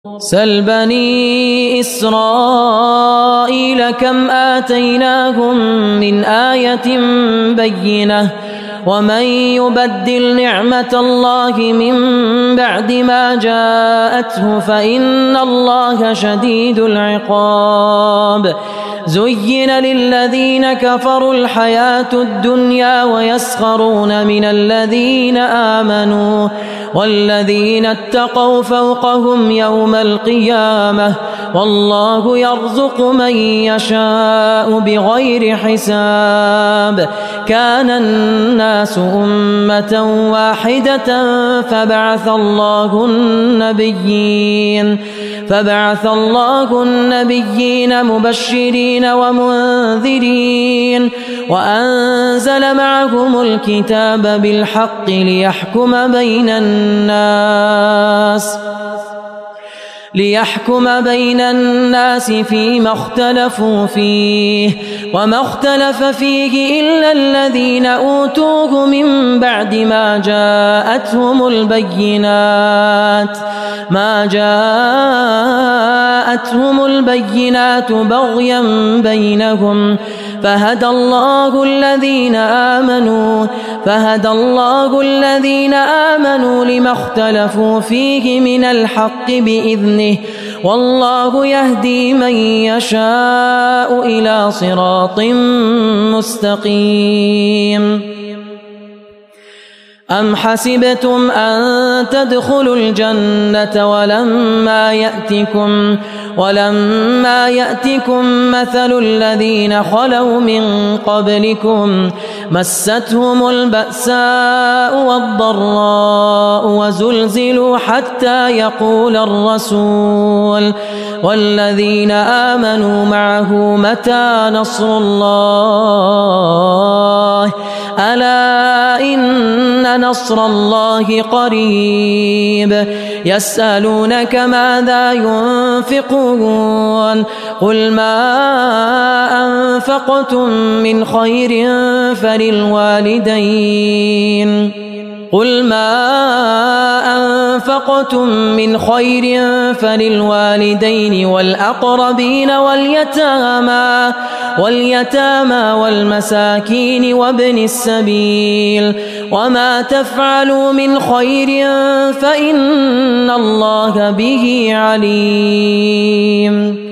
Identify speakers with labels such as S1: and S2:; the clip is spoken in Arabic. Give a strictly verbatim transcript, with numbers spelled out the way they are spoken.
S1: سل بني إسرائيل كم آتيناهم من آية بينة ومن يبدل نعمة الله من بعد ما جاءته فإن الله شديد العقاب. زين للذين كفروا الحياة الدنيا ويسخرون من الذين آمنوا والذين اتقوا فوقهم يوم القيامة والله يرزق من يشاء بغير حساب. كان الناس أمة واحدة فبعث الله النبيين فبعث الله النبيين مبشرين ومنذرين وأنزل معهم الكتاب بالحق ليحكم بين الناس ليحكم بين الناس فيما اختلفوا فيه وما اختلف فيه إلا الذين أوتوه من بعد ما جاءتهم البينات ما جاءتهم البينات بغيا بينهم فهدى الله الذين آمنوا فهدى الله الذين آمنوا لما اختلفوا فيه من الحق بإذنه والله يهدي من يشاء إلى صراط مستقيم. أم حسبتم أن تدخلوا الجنة ولما يأتكم ولما يأتكم مثل الذين خلوا من قبلكم مستهم البأساء والضراء وزلزلوا حتى يقول الرسول والذين آمنوا معه متى نصر الله ألا إن نصر الله قريب. يسألونك ماذا ينفقون قل ما أنفقتم من خير فللوالدين قل ما أنفقتم من خير فللوالدين والأقربين واليتامى واليتامى والمساكين وابن السبيل وما تفعلوا من خير فإن الله به عليم.